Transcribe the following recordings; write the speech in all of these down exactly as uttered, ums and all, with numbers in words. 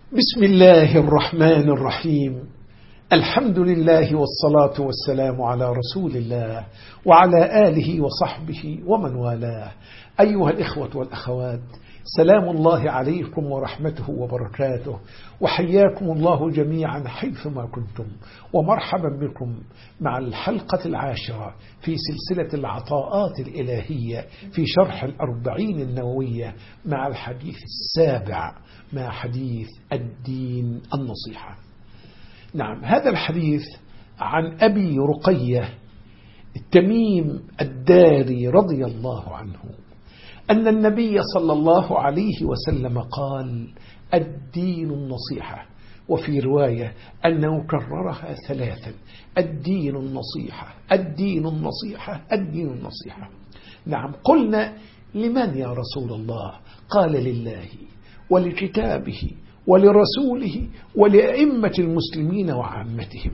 بسم الله الرحمن الرحيم. الحمد لله والصلاة والسلام على رسول الله وعلى آله وصحبه ومن والاه. أيها الإخوة والأخوات، سلام الله عليكم ورحمته وبركاته، وحياكم الله جميعا حيثما كنتم، ومرحبا بكم مع الحلقة العاشرة في سلسلة العطاءات الإلهية في شرح الأربعين النووية، مع الحديث السابع مع حديث الدين النصيحة. نعم، هذا الحديث عن أبي رقية تميم الداري رضي الله عنه أن النبي صلى الله عليه وسلم قال: الدين النصيحة، وفي رواية أنه كررها ثلاثا: الدين النصيحة، الدين النصيحة، الدين النصيحة. نعم، قلنا: لمن يا رسول الله؟ قال: لله ولكتابه ولرسوله ولأئمة المسلمين وعامتهم.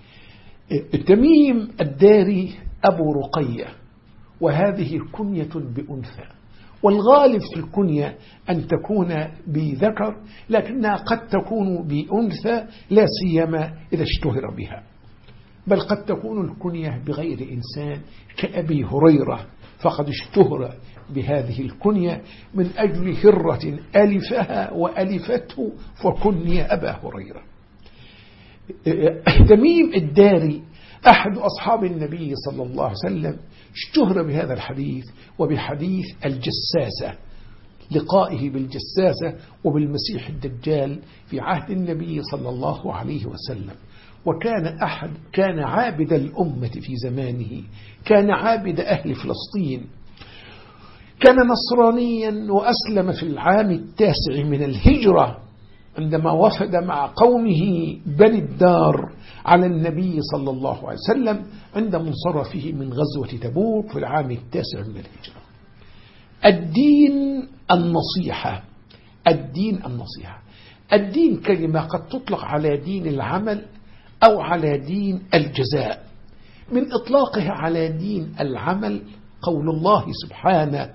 تميم الداري أبو رقية، وهذه كنية بأنثى، والغالب في الكنية أن تكون بذكر، لكنها قد تكون بأنثى لا سيما إذا اشتهر بها، بل قد تكون الكنية بغير إنسان كأبي هريرة، فقد اشتهر بهذه الكنية من أجل هرة ألفها وألفته فكني أبا هريرة. تميم الداري أحد أصحاب النبي صلى الله عليه وسلم، اشتهر بهذا الحديث وبحديث الجساسة، لقائه بالجساسة وبالمسيح الدجال في عهد النبي صلى الله عليه وسلم. وكان أحد كان عابد الأمة في زمانه، كان عابد أهل فلسطين، كان نصرانيا وأسلم في العام التاسع من الهجرة عندما وفد مع قومه بني الدار على النبي صلى الله عليه وسلم عند منصرفه من غزوة تبوك في العام التاسع من الهجرة. الدين النصيحة، الدين النصيحة. الدين كلمة قد تطلق على دين العمل أو على دين الجزاء. من إطلاقها على دين العمل قول الله سبحانه: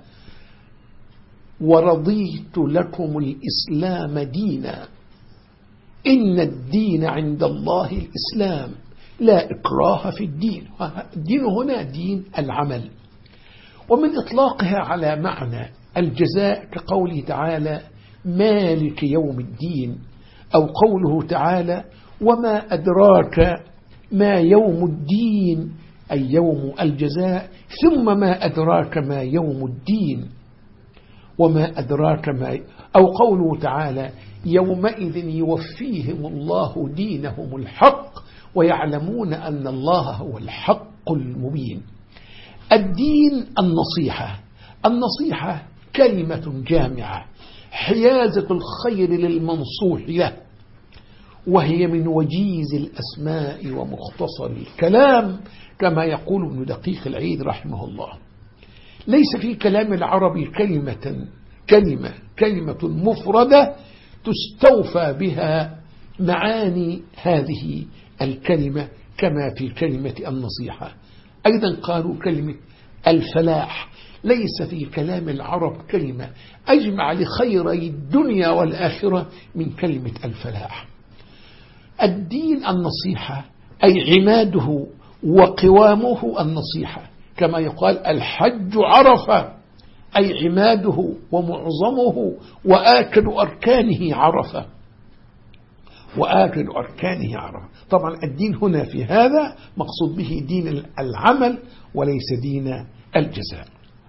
ورضيت لكم الإسلام دينا، إن الدين عند الله الإسلام لا إكراه في الدين. الدين هنا دين العمل. ومن إطلاقها على معنى الجزاء كقوله تعالى: مالك يوم الدين، أو قوله تعالى: وما أدراك ما يوم الدين، أي يوم الجزاء، ثم ما أدراك ما يوم الدين، وما أدراك ما، أو قوله تعالى: يومئذ يوفيهم الله دينهم الحق ويعلمون أن الله هو الحق المبين. الدين النصيحة. النصيحة كلمة جامعة، حيازة الخير للمنصوح له، وهي من وجيز الأسماء ومختصر الكلام، كما يقول ابن دقيق العيد رحمه الله. ليس في كلام العربي كلمة كلمة كلمة مفردة تستوفى بها معاني هذه الكلمة كما في كلمة النصيحة. أيضا قالوا كلمة الفلاح، ليس في كلام العرب كلمة أجمع لخيري الدنيا والآخرة من كلمة الفلاح. الدين النصيحة أي عماده وقوامه النصيحة، كما يقال الحج عرفة، أي عماده ومعظمه وآكل أركانه عرفة، وآكل أركانه عرفة. طبعا الدين هنا في هذا مقصود به دين العمل وليس دين الجزاء.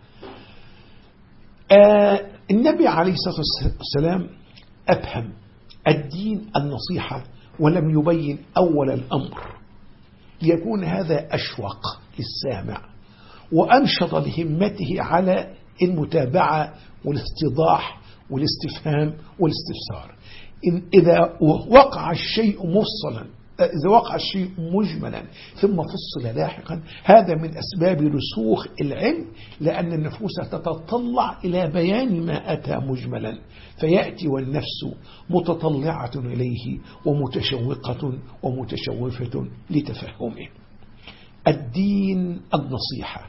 آه النبي عليه الصلاة والسلام أفهم الدين النصيحة ولم يبين أول الأمر، ليكون هذا أشوق للسامع وأنشط لهمته على المتابعة والاستيضاح والاستفهام والاستفسار. إن إذا وقع الشيء مفصلا، إذا وقع الشيء مجملا ثم فصل لاحقا، هذا من أسباب رسوخ العلم، لأن النفوس تتطلع إلى بيان ما أتى مجملا، فيأتي والنفس متطلعة إليه ومتشوقة ومتشوفة لتفهمه. الدين النصيحة.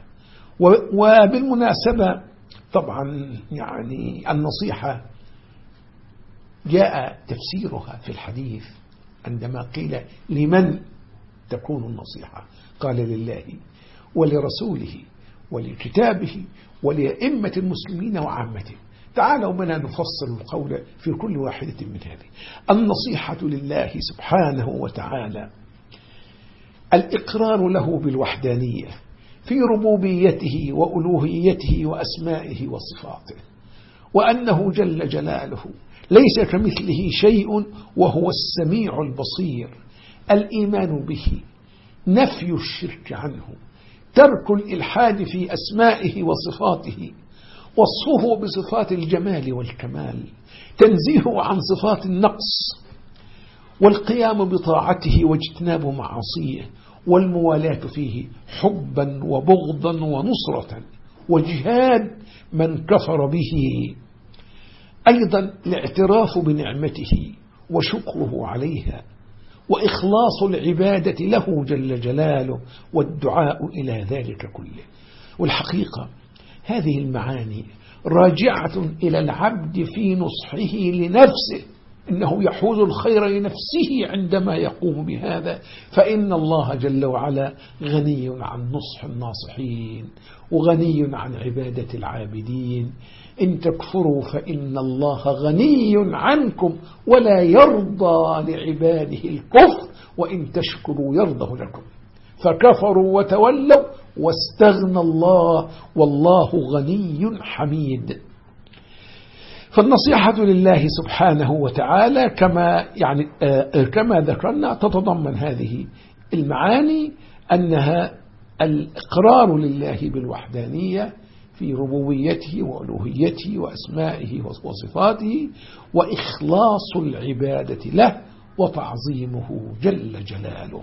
وبالمناسبة طبعا يعني النصيحة جاء تفسيرها في الحديث عندما قيل لمن تكون النصيحة، قال لله ولرسوله ولكتابه ولأئمة المسلمين وعامته. تعالوا بنا نفصل القول في كل واحدة من هذه. النصيحة لله سبحانه وتعالى الإقرار له بالوحدانية في ربوبيته وألوهيته وأسمائه وصفاته، وأنه جل جلاله ليس كمثله شيء وهو السميع البصير. الإيمان به، نفي الشرك عنه، ترك الإلحاد في أسمائه وصفاته، وصفه بصفات الجمال والكمال، تنزيهه عن صفات النقص، والقيام بطاعته واجتناب معاصيه، والموالاة فيه حبا وبغضا ونصرة، وجهاد من كفر به. أيضا الاعتراف بنعمته وشكره عليها، وإخلاص العبادة له جل جلاله، والدعاء إلى ذلك كله. والحقيقة هذه المعاني راجعة إلى العبد في نصحه لنفسه، إنه يحوز الخير لنفسه عندما يقوم بهذا، فإن الله جل وعلا غني عن نصح الناصحين وغني عن عبادة العابدين. إن تكفروا فإن الله غني عنكم ولا يرضى لعباده الكفر، وإن تشكروا يرضه لكم. فكفروا وتولوا واستغنى الله والله غني حميد. فالنصيحة لله سبحانه وتعالى كما يعني آه كما ذكرنا تتضمن هذه المعاني، أنها الإقرار لله بالوحدانية في ربوبيته وألوهيته وأسمائه وصفاته، وإخلاص العبادة له وتعظيمه جل جلاله.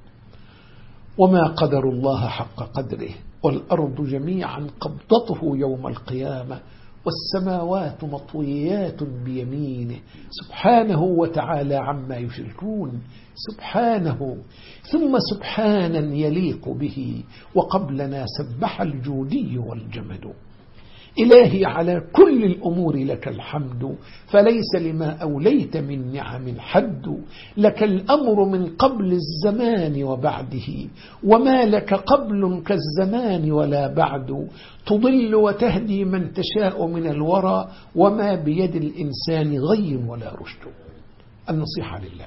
وما قدر الله حق قدره، والأرض جميعا قبضته يوم القيامة، والسماوات مطويات بيمينه سبحانه وتعالى عما يشركون. سبحانه ثم سبحانا يليق به، وقبلنا سبح الجودي والجمد. إلهي على كل الأمور لك الحمد، فليس لما أوليت من نعم حد. لك الأمر من قبل الزمان وبعده، وما لك قبل كالزمان ولا بعد. تضل وتهدي من تشاء من الورى، وما بيد الإنسان غي ولا رشد. النصيحة لله،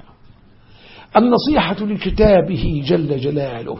النصيحة لكتابه جل جلاله،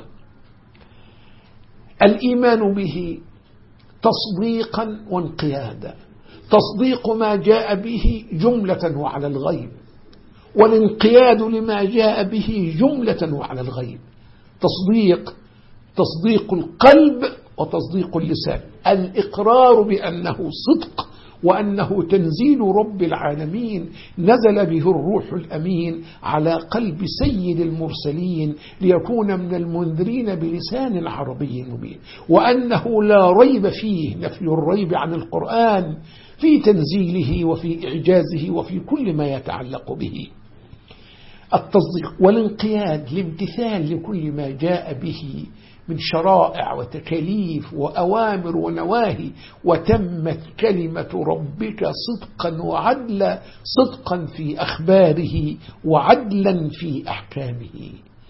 الإيمان به تصديقا وانقيادا. تصديق ما جاء به جملة وعلى الغيب، والانقياد لما جاء به جملة وعلى الغيب. تصديق تصديق القلب وتصديق اللسان، الإقرار بأنه صدق، وأنه تنزيل رب العالمين نزل به الروح الأمين على قلب سيد المرسلين ليكون من المنذرين بلسان عربي مبين، وأنه لا ريب فيه، نفي الريب عن القرآن في تنزيله وفي إعجازه وفي كل ما يتعلق به. التصديق والانقياد لامتثال لكل ما جاء به من شرائع وتكاليف وأوامر ونواهي. وتمت كلمة ربك صدقا وعدلا، صدقا في أخباره وعدلا في أحكامه.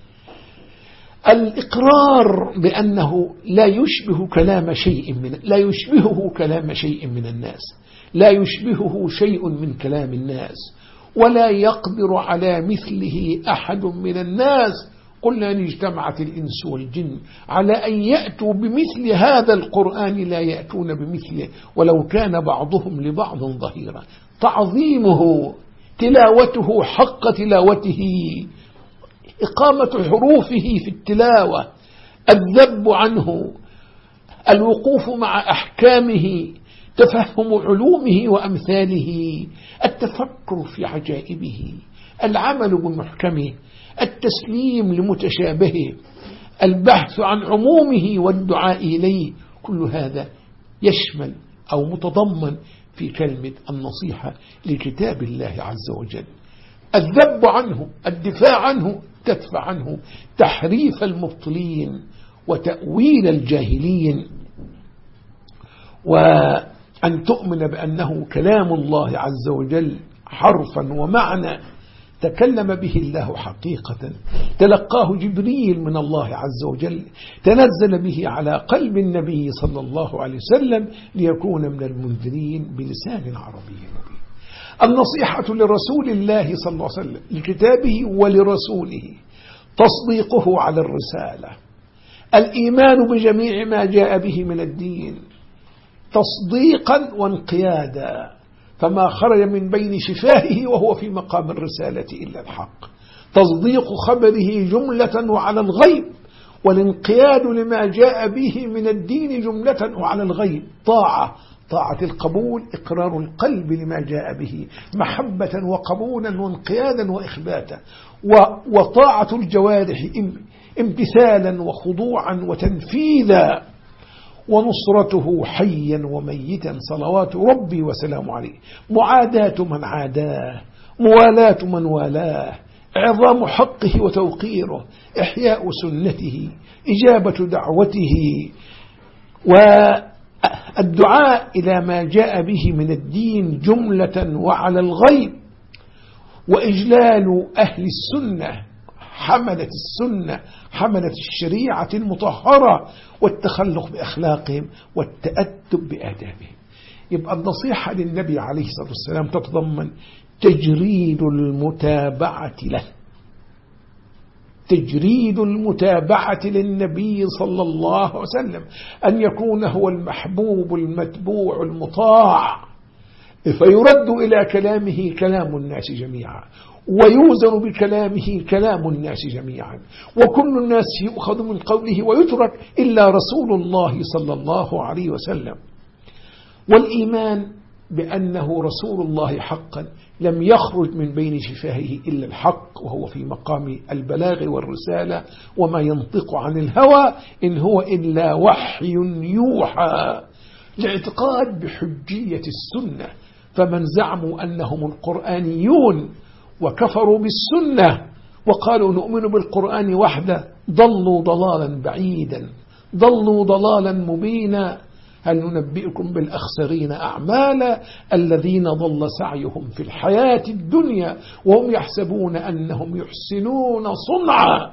الإقرار بأنه لا يشبه كلام شيء من لا يشبهه كلام شيء من الناس، لا يشبهه شيء من كلام الناس، ولا يقدر على مثله أحد من الناس. قلنا أن اجتمعت الإنس والجن على أن يأتوا بمثل هذا القرآن لا يأتون بمثله ولو كان بعضهم لبعض ظهيرا. تعظيمه، تلاوته حق تلاوته، إقامة حروفه في التلاوة، الذب عنه، الوقوف مع أحكامه، تفهم علومه وأمثاله، التفكر في عجائبه، العمل بمحكمه، التسليم لمتشابهه، البحث عن عمومه والدعاء إليه. كل هذا يشمل أو متضمن في كلمة النصيحة لكتاب الله عز وجل. الذب عنه، الدفاع عنه، تدفع عنه تحريف المبطلين وتأويل الجاهلين، وأن تؤمن بأنه كلام الله عز وجل حرفا ومعنى تكلم به الله حقيقة، تلقاه جبريل من الله عز وجل، تنزل به على قلب النبي صلى الله عليه وسلم ليكون من المنذرين بلسان عربي مبين. النصيحة لرسول الله صلى الله عليه وسلم لكتابه ولرسوله تصديقه على الرسالة، الإيمان بجميع ما جاء به من الدين تصديقا وانقيادا، فما خرج من بين شفاهه وهو في مقام الرسالة إلا الحق، تصديق خبره جملة وعلى الغيب، والانقياد لما جاء به من الدين جملة وعلى الغيب، طاعة طاعة القبول، إقرار القلب لما جاء به محبة وقبولا وانقيادا وإخباتا، وطاعة الجوارح امتثالا وخضوعا وتنفيذا، ونصرته حيا وميتا صلوات ربي وسلام عليه، معاداة من عاداه، موالاة من والاه، عظام حقه وتوقيره، إحياء سنته، إجابة دعوته، والدعاء إلى ما جاء به من الدين جملة وعلى الغيب، وإجلال أهل السنة حملة السنة حملة الشريعة المطهرة، والتخلق بأخلاقهم والتأدب بآدابهم. يبقى النصيحة للنبي عليه الصلاة والسلام تتضمن تجريد المتابعة له، تجريد المتابعة للنبي صلى الله عليه وسلم، أن يكون هو المحبوب المتبوع المطاع، فيرد إلى كلامه كلام الناس جميعا، ويوزن بكلامه كلام الناس جميعا، وكل الناس يؤخذ من قوله ويترك إلا رسول الله صلى الله عليه وسلم. والإيمان بأنه رسول الله حقا لم يخرج من بين شفاهه إلا الحق، وهو في مقام البلاغ والرسالة، وما ينطق عن الهوى إن هو إلا وحي يوحى. الاعتقاد بحجية السنة، فمن زعموا أنهم القرآنيون وكفروا بالسنة وقالوا نؤمن بالقرآن وحده ضلوا ضلالا بعيدا، ضلوا ضلالا مبينا. هل ننبئكم بالأخسرين أعمالا الذين ضل سعيهم في الحياة الدنيا وهم يحسبون أنهم يحسنون صنعا.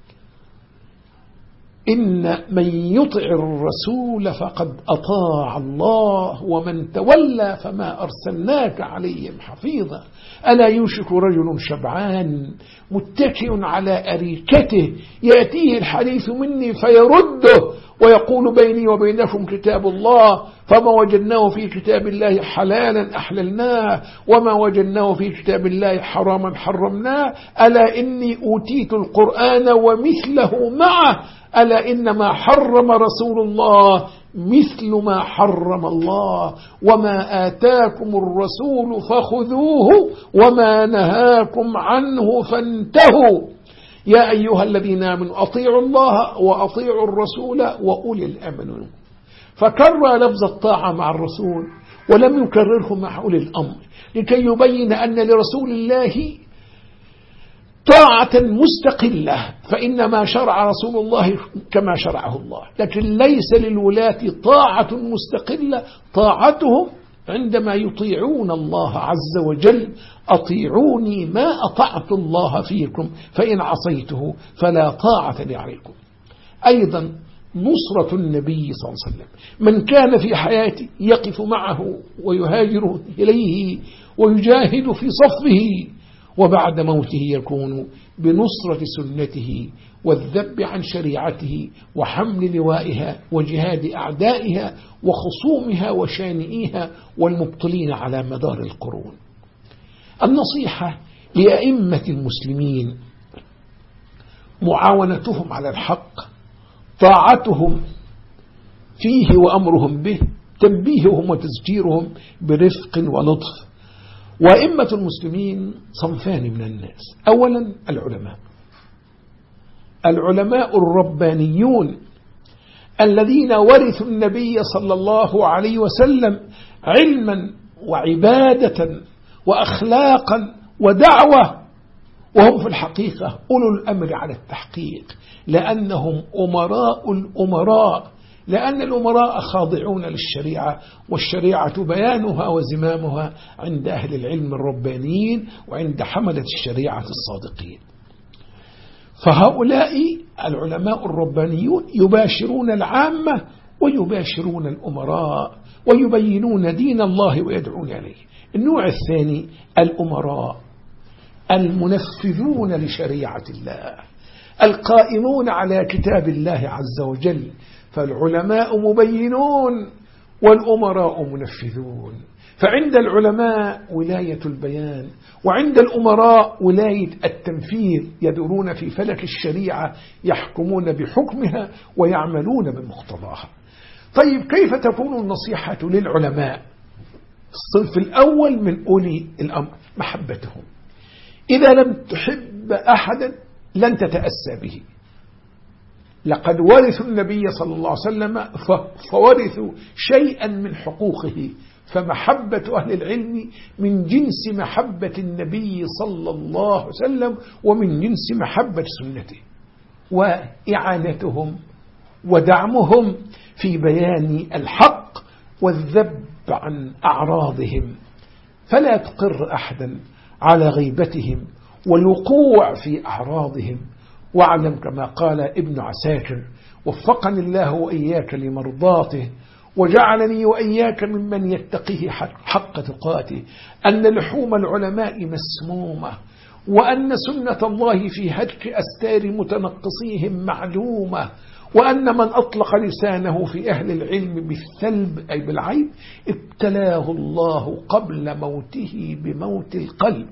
إن من يطع الرسول فقد أطاع الله ومن تولى فما أرسلناك عليهم حفيظا. ألا يوشك رجل شبعان متكئ على أريكته يأتيه الحديث مني فيرده ويقول بيني وبينكم كتاب الله، فما وجدناه في كتاب الله حلالا أحللناه وما وجدناه في كتاب الله حراما حرمناه. ألا إني أوتيت القرآن ومثله معه، ألا إنما حرم رسول الله مثل ما حرم الله، وما آتاكم الرسول فخذوه وما نهاكم عنه فانتهوا. يا أيها الذين آمنوا أطيعوا الله وأطيعوا الرسول وأولي الأمر منكم. فكرر لفظ الطاعة مع الرسول ولم يكرره مع أولي الأمر، لكي يبين أن لرسول الله طاعة مستقلة، فإنما شرع رسول الله كما شرعه الله، لكن ليس للولاة طاعة مستقلة، طاعتهم عندما يطيعون الله عز وجل. أطيعوني ما أطعت الله فيكم فإن عصيته فلا طاعة لي عليكم. أيضا نصرة النبي صلى الله عليه وسلم، من كان في حياته يقف معه ويهاجر إليه ويجاهد في صفه، وبعد موته يكون بنصرة سنته والذب عن شريعته وحمل لوائها وجهاد أعدائها وخصومها وشانئيها والمبطلين على مدار القرون. النصيحة لأئمة المسلمين معاونتهم على الحق، طاعتهم فيه وأمرهم به، تنبيههم وتذكيرهم برفق ولطف. وأئمة المسلمين صنفان من الناس. أولا العلماء، العلماء الربانيون الذين ورثوا النبي صلى الله عليه وسلم علما وعبادة وأخلاقا ودعوة، وهم في الحقيقة أولو الأمر على التحقيق، لأنهم أمراء الأمراء لأن الأمراء خاضعون للشريعة، والشريعة بيانها وزمامها عند أهل العلم الربانيين وعند حملة الشريعة الصادقين. فهؤلاء العلماء الربانيون يباشرون العامة ويباشرون الأمراء ويبينون دين الله ويدعون إليه. النوع الثاني الأمراء المنفذون لشريعة الله، القائمون على كتاب الله عز وجل. فالعلماء مبينون والأمراء منفذون. فعند العلماء ولاية البيان، وعند الأمراء ولاية التنفيذ، يدورون في فلك الشريعة، يحكمون بحكمها ويعملون بمقتضاها. طيب كيف تكون النصيحة للعلماء؟ الصنف الأول من أولي الأمر محبتهم. إذا لم تحب أحدا لن تتأسى به. لقد ورثوا النبي صلى الله عليه وسلم فورثوا شيئا من حقوقه، فمحبة أهل العلم من جنس محبة النبي صلى الله عليه وسلم ومن جنس محبة سنته، وإعانتهم ودعمهم في بيان الحق والذب عن أعراضهم، فلا تقر أحدا على غيبتهم والوقوع في أعراضهم. واعلم كما قال ابن عساكر: وفقني الله وإياك لمرضاته وجعلني وإياك ممن يتقيه حق تقاته، أن لحوم العلماء مسمومة، وأن سنة الله في هتك أستار متنقصيهم معلومة، وأن من أطلق لسانه في أهل العلم بالثلب أي بالعيب ابتلاه الله قبل موته بموت القلب.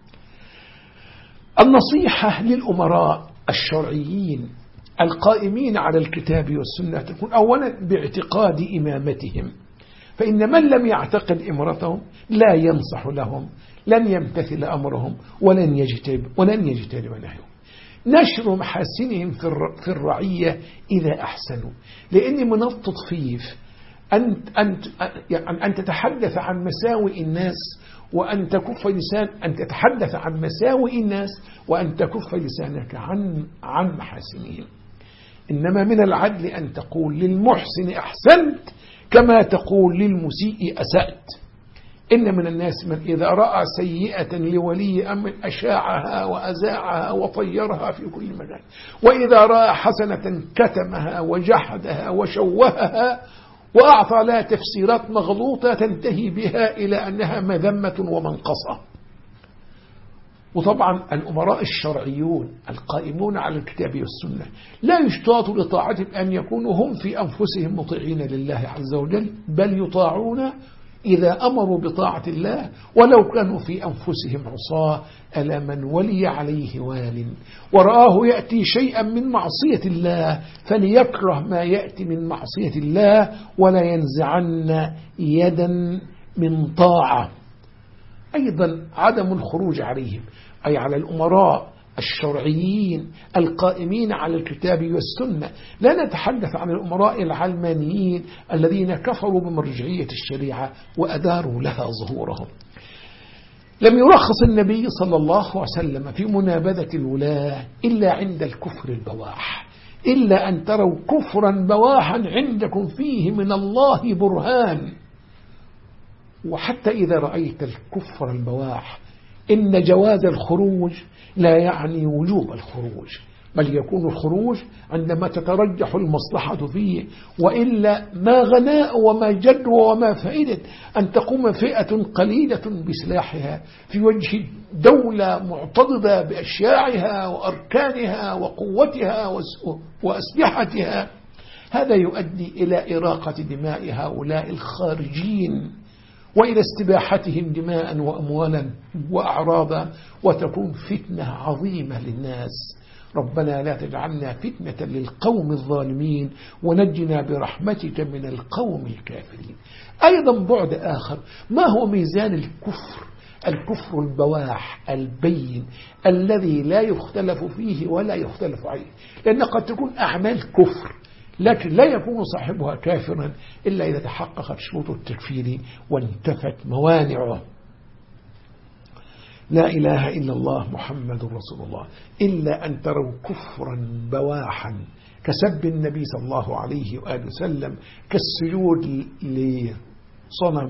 النصيحة للأمراء الشرعيين القائمين على الكتاب والسنة تكون أولا باعتقاد إمامتهم، فإن من لم يعتقد إمرتهم لا ينصح لهم، لن يمتثل أمرهم، ولن يجتنب ولن يجتنب نهيهم. نشر محاسنهم في الرعية إذا أحسنوا، لأن من التطفيف أن, أن, أن تتحدث عن مساوئ الناس وأن تكف لسان أن تتحدث عن مساوئ الناس وأن تكف لسانك عن عن محاسنهم. إنما من العدل أن تقول للمحسن أحسنت كما تقول للمسيء أسأت. إن من الناس من إذا رأى سيئة لولي أمر أشاعها وأزاعها وطيرها في كل مكان، وإذا رأى حسنة كتمها وجحدها وشوهها وأعطى لها تفسيرات مغلوطة تنتهي بها إلى أنها مذمة ومنقصة. وطبعا الأمراء الشرعيون القائمون على الكتاب والسنة لا يشتاط لطاعتهم أن يكونوا هم في أنفسهم مطيعين لله عز وجل، بل يطاعون إذا أمروا بطاعة الله ولو كانوا في أنفسهم عصاة. ألا من ولي عليه وال ورآه يأتي شيئا من معصية الله فليكره ما يأتي من معصية الله ولا ينزعن يدا من طاعة. أيضا عدم الخروج عليهم، أي على الأمراء الشرعيين القائمين على الكتاب والسنة. لا نتحدث عن الأمراء العلمانيين الذين كفروا بمرجعية الشريعة وأداروا لها ظهورهم. لم يرخص النبي صلى الله عليه وسلم في منابذة الولاة إلا عند الكفر البواح، إلا أن تروا كفرا بواحا عندكم فيه من الله برهان. وحتى إذا رأيت الكفر البواح إن جواز الخروج لا يعني وجوب الخروج، بل يكون الخروج عندما تترجح المصلحة فيه، وإلا ما غناء وما جدوى وما فائدة أن تقوم فئة قليلة بسلاحها في وجه دولة معتضدة بأشياعها وأركانها وقوتها وأسلحتها. هذا يؤدي إلى إراقة دماء هؤلاء الخارجين وإلى استباحتهم دماء وأموالا وأعراضا، وتكون فتنة عظيمة للناس. ربنا لا تجعلنا فتنة للقوم الظالمين ونجنا برحمتك من القوم الكافرين. أيضا بعد آخر، ما هو ميزان الكفر؟ الكفر البواح البين الذي لا يختلف فيه ولا يختلف عليه، لأن قد تكون أعمال كفر لكن لا يكون صاحبها كافرا إلا إذا تحققت شروط التكفير وانتفت موانعه. لا إله إلا الله محمد رسول الله، إلا أن تروا كفرا بواحا كسب النبي صلى الله عليه وآله وسلم، كالسجود لصنم،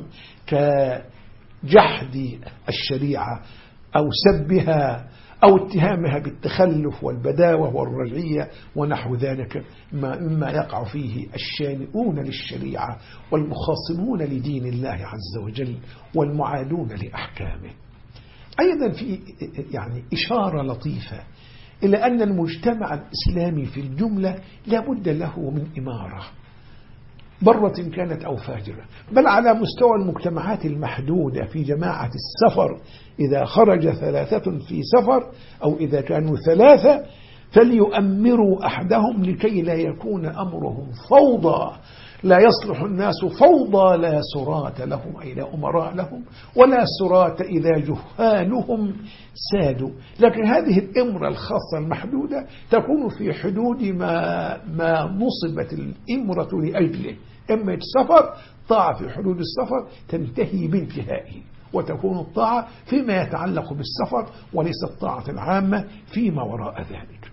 كجحد الشريعة أو سبها أو اتهامها بالتخلف والبداوة والرجعية ونحو ذلك مما يقع فيه الشانئون للشريعة والمخاصمون لدين الله عز وجل والمعادون لأحكامه. أيضا في يعني إشارة لطيفة إلى أن المجتمع الإسلامي في الجملة لا بد له من إمارة برة كانت أو فاجرة، بل على مستوى المجتمعات المحدودة في جماعة السفر، إذا خرج ثلاثة في سفر أو إذا كانوا ثلاثة فليؤمروا أحدهم لكي لا يكون أمرهم فوضى، لا يصلح الناس فوضى لا سرات لهم أي لا أمراء لهم ولا سرات إذا جهالهم سادوا. لكن هذه الإمرة الخاصة المحدودة تكون في حدود ما, ما نصبت الإمرة لأجله، إما السفر طاعة في حدود السفر تنتهي بانتهائه، وتكون الطاعة فيما يتعلق بالسفر وليست الطاعة العامة فيما وراء ذلك.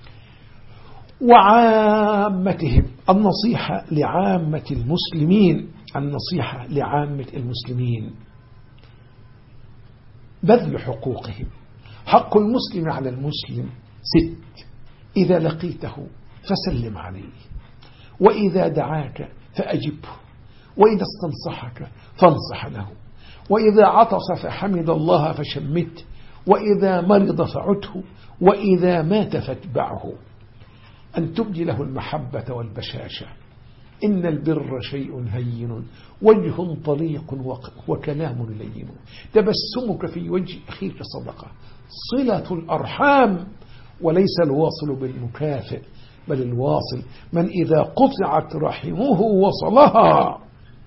وعامتهم، النصيحة لعامة المسلمين، النصيحة لعامة المسلمين بذل حقوقهم. حق المسلم على المسلم ست: إذا لقيته فسلم عليه، وإذا دعاك فأجبه، وإذا استنصحك فانصح له، وإذا عطس فحمد الله فشمته، وإذا مرض فعده، وإذا مات فاتبعه. أن تبدي له المحبة والبشاشة. إن البر شيء هين وجه طليق وكلام لين، تبسمك في وجه أخيك صدقة، صلة الأرحام، وليس الواصل بالمكافئ بل الواصل من إذا قطعت رحمه وصلها.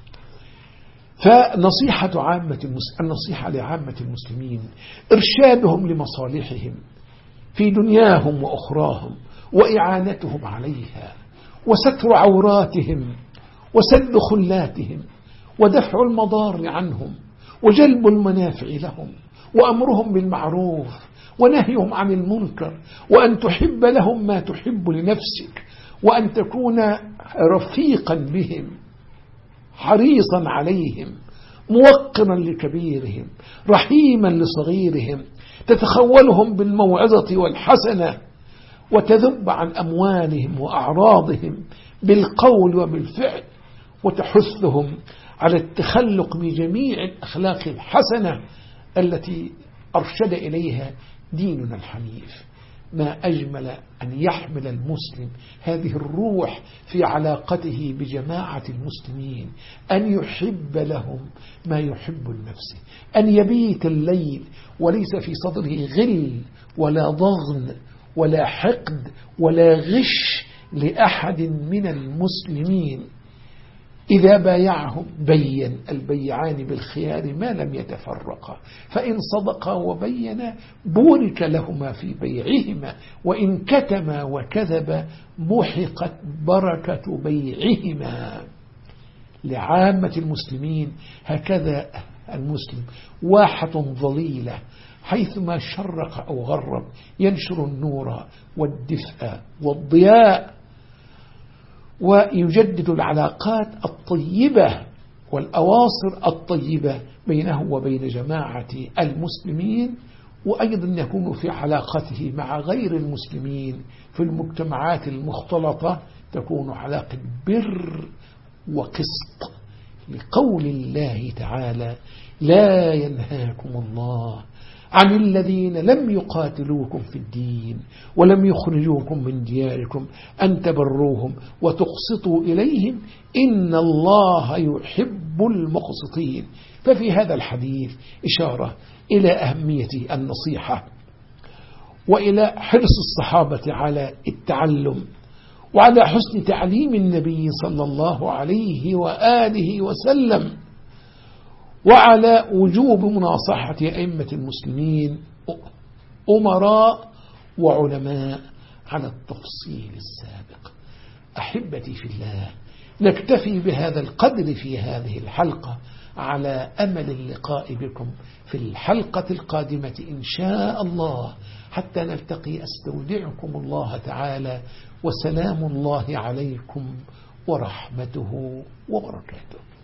فنصيحة عامة المسلمين، النصيحة لعامة المسلمين إرشادهم لمصالحهم في دنياهم وأخراهم، وإعانتهم عليها، وستر عوراتهم، وسد خلاتهم، ودفع المضار عنهم، وجلب المنافع لهم، وأمرهم بالمعروف، ونهيهم عن المنكر، وأن تحب لهم ما تحب لنفسك، وأن تكون رفيقا بهم، حريصا عليهم، موقرا لكبيرهم، رحيما لصغيرهم، تتخولهم بالموعظة والحسنة، وتذب عن أموالهم وأعراضهم بالقول وبالفعل، وتحثهم على التخلق بجميع الأخلاق الحسنة التي أرشد إليها ديننا الحنيف. ما أجمل أن يحمل المسلم هذه الروح في علاقته بجماعة المسلمين، أن يحب لهم ما يحب لنفسه، أن يبيت الليل وليس في صدره غل ولا ضغن ولا حقد ولا غش لأحد من المسلمين. إذا بايعهم بين البيعان بالخيار ما لم يتفرقا، فإن صدقا وبينا بورك لهما في بيعهما، وإن كتما وكذبا محقت بركة بيعهما. لعامة المسلمين هكذا المسلم واحة ظليلة، حيثما شرق أو غرب ينشر النور والدفء والضياء، ويجدد العلاقات الطيبة والأواصر الطيبة بينه وبين جماعة المسلمين، وأيضا يكون في علاقته مع غير المسلمين في المجتمعات المختلطة تكون علاقة بر وقسط، لقول الله تعالى: لا ينهاكم الله عن الذين لم يقاتلوكم في الدين ولم يخرجوكم من دياركم أن تبروهم وتقسطوا إليهم إن الله يحب المقسطين. ففي هذا الحديث إشارة إلى أهمية النصيحة، وإلى حرص الصحابة على التعلم، وعلى حسن تعليم النبي صلى الله عليه وآله وسلم، وعلى وجوب مناصحة أئمة المسلمين أمراء وعلماء على التفصيل السابق. أحبتي في الله، نكتفي بهذا القدر في هذه الحلقة على أمل اللقاء بكم في الحلقة القادمة إن شاء الله، حتى نلتقي أستودعكم الله تعالى، وسلام الله عليكم ورحمته وبركاته.